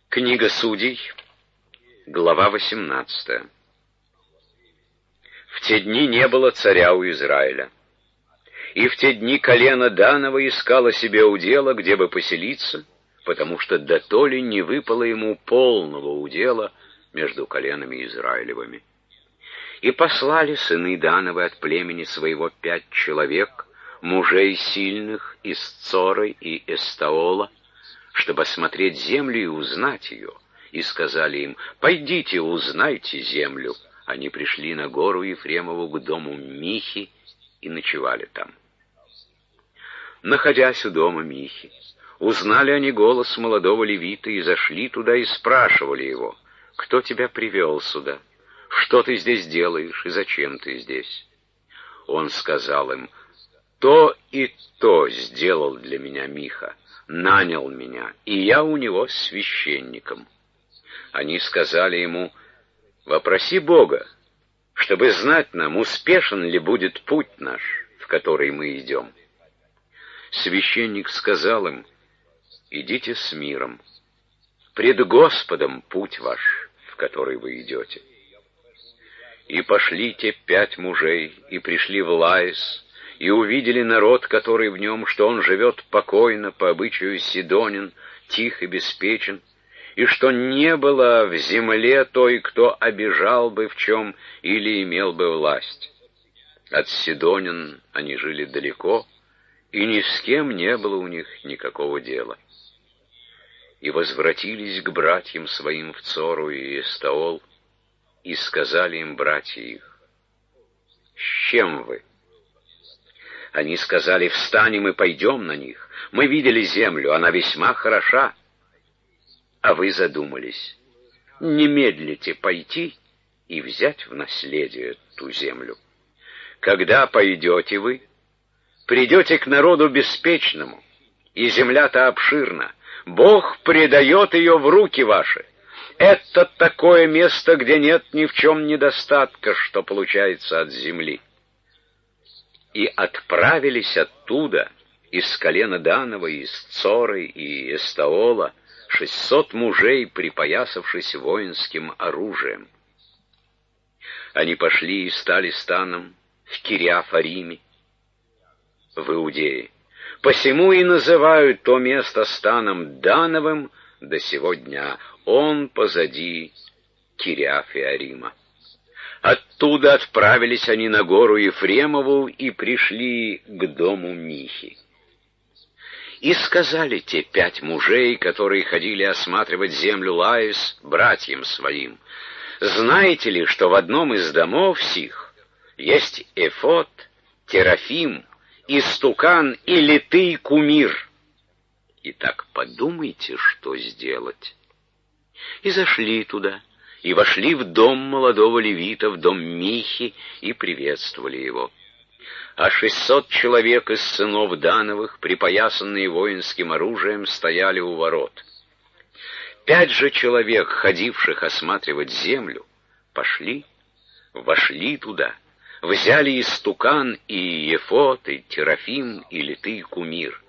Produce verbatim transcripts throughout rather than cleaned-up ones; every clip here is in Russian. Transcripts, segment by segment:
Книга Судей, глава восемнадцатая. В те дни не было царя у Израиля, и в те дни колено Данова искало себе удела, где бы поселиться, потому что дотоле не выпало ему полного удела между коленами Израилевыми. И послали сыны Дановы от племени своего пять человек, мужей сильных из Цоры и Эстаола, чтобы осмотреть землю и узнать ее, и сказали им: «Пойдите, узнайте землю». Они пришли на гору Ефремову к дому Михи и ночевали там. Находясь у дома Михи, узнали они голос молодого левита и зашли туда и спрашивали его: «Кто тебя привел сюда? Что ты здесь делаешь и зачем ты здесь?» Он сказал им: «То и то сделал для меня Миха, нанял меня, и я у него священником». Они сказали ему: «Вопроси Бога, чтобы знать нам, успешен ли будет путь наш, в который мы идем». Священник сказал им: «Идите с миром, пред Господом путь ваш, в который вы идете». И пошли те пять мужей, и пришли в Лаис, и увидели народ, который в нем, что он живет покойно, по обычаю сидонин, тих и беспечен, и что не было в земле той, кто обижал бы в чем или имел бы власть. От сидонин они жили далеко, и ни с кем не было у них никакого дела. И возвратились к братьям своим в Цору и Эстаол, и сказали им братья их: «С чем вы?» Они сказали: «Встанем и пойдем на них. Мы видели землю, она весьма хороша». А вы задумались: не медлите пойти и взять в наследие ту землю. Когда пойдете вы, придете к народу беспечному, и земля-то обширна. Бог предает ее в руки ваши. Это такое место, где нет ни в чем недостатка, что получается от земли. И отправились оттуда, из колена Данова, из Цоры и Эстаола, шестьсот мужей, припоясавшись воинским оружием. Они пошли и стали станом в Кириафариме, в Иудее. Посему и называют то место станом Дановым до сего дня. Он позади Кириафарима. Оттуда отправились они на гору Ефремову и пришли к дому Михи. И сказали те пять мужей, которые ходили осматривать землю Лаис, братьям своим: «Знаете ли, что в одном из домов сих есть эфод, терафим, истукан и литый кумир? Итак, подумайте, что сделать». И зашли туда, и вошли в дом молодого левита, в дом Михи, и приветствовали его. А шестьсот человек из сынов Дановых, припоясанные воинским оружием, стояли у ворот. Пять же человек, ходивших осматривать землю, пошли, вошли туда, взяли истукан и ефод, и терафим, и литый кумир.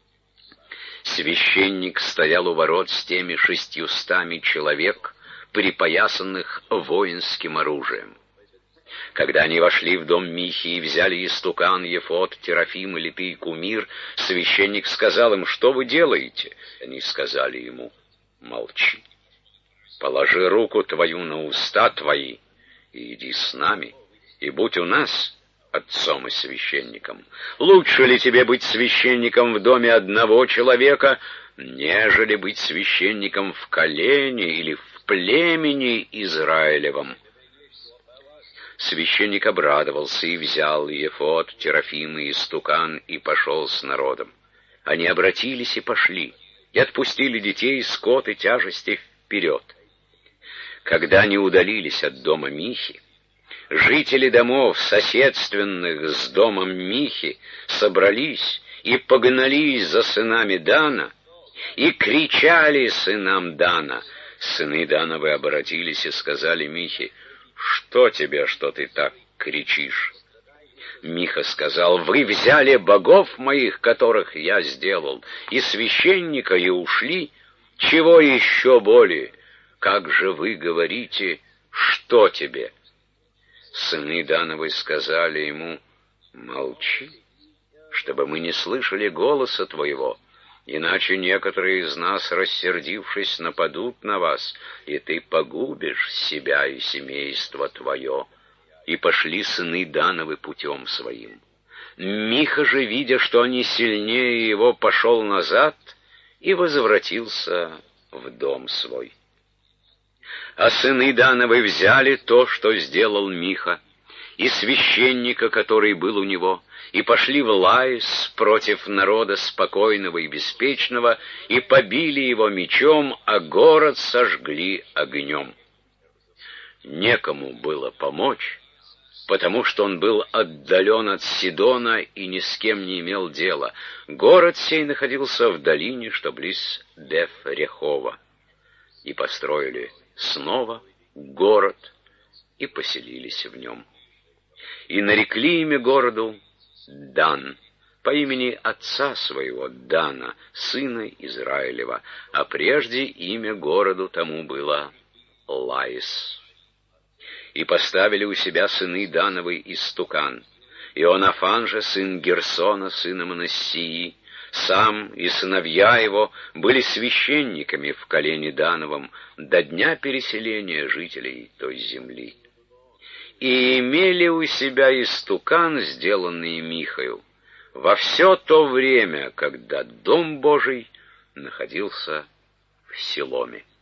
Священник стоял у ворот с теми шестьюстами человек, припоясанных воинским оружием. Когда они вошли в дом Михи и взяли истукан, ефод, терафим и литый кумир, священник сказал им: «Что вы делаете?» Они сказали ему: «Молчи, положи руку твою на уста твои и иди с нами, и будь у нас отцом и священником. Лучше ли тебе быть священником в доме одного человека, нежели быть священником в колене или в племени Израилевом?» Священник обрадовался и взял ефод, терафим и истукан и пошел с народом. Они обратились и пошли, и отпустили детей, скот и тяжести вперед. Когда они удалились от дома Михи, жители домов, соседственных с домом Михи, собрались и погнались за сынами Дана, и кричали сынам Дана. Сыны Дановы обратились и сказали Михе: «Что тебе, что ты так кричишь?» Миха сказал: «Вы взяли богов моих, которых я сделал, и священника, и ушли, Чего еще более? Как же вы говорите, что тебе? Сыны Дановы сказали ему: молчи, чтобы мы не слышали голоса твоего, иначе некоторые из нас, рассердившись, нападут на вас, и ты погубишь себя и семейство твое. И пошли сыны Дановы путем своим. Миха же, видя, что они сильнее его, пошел назад и возвратился в дом свой. А сыны Дановы взяли то, что сделал Миха, и священника, который был у него, и пошли в Лаис против народа спокойного и беспечного, и побили его мечом, а город сожгли огнем. Некому было помочь, потому что он был отдален от Сидона и ни с кем не имел дела. Город сей находился в долине, что близ Беф-Рехова. И построили снова город и поселились в нем. И нарекли имя городу Дан, по имени отца своего Дана, сына Израилева, а прежде имя городу тому было Лаис. И поставили у себя сыны Дановы истукан. Ионафан же, сын Герсона, сына Манассии, сам и сыновья его были священниками в колене Дановом до дня переселения жителей той земли. И имели у себя истукан, сделанный Михою, во все то время, когда Дом Божий находился в Силоме.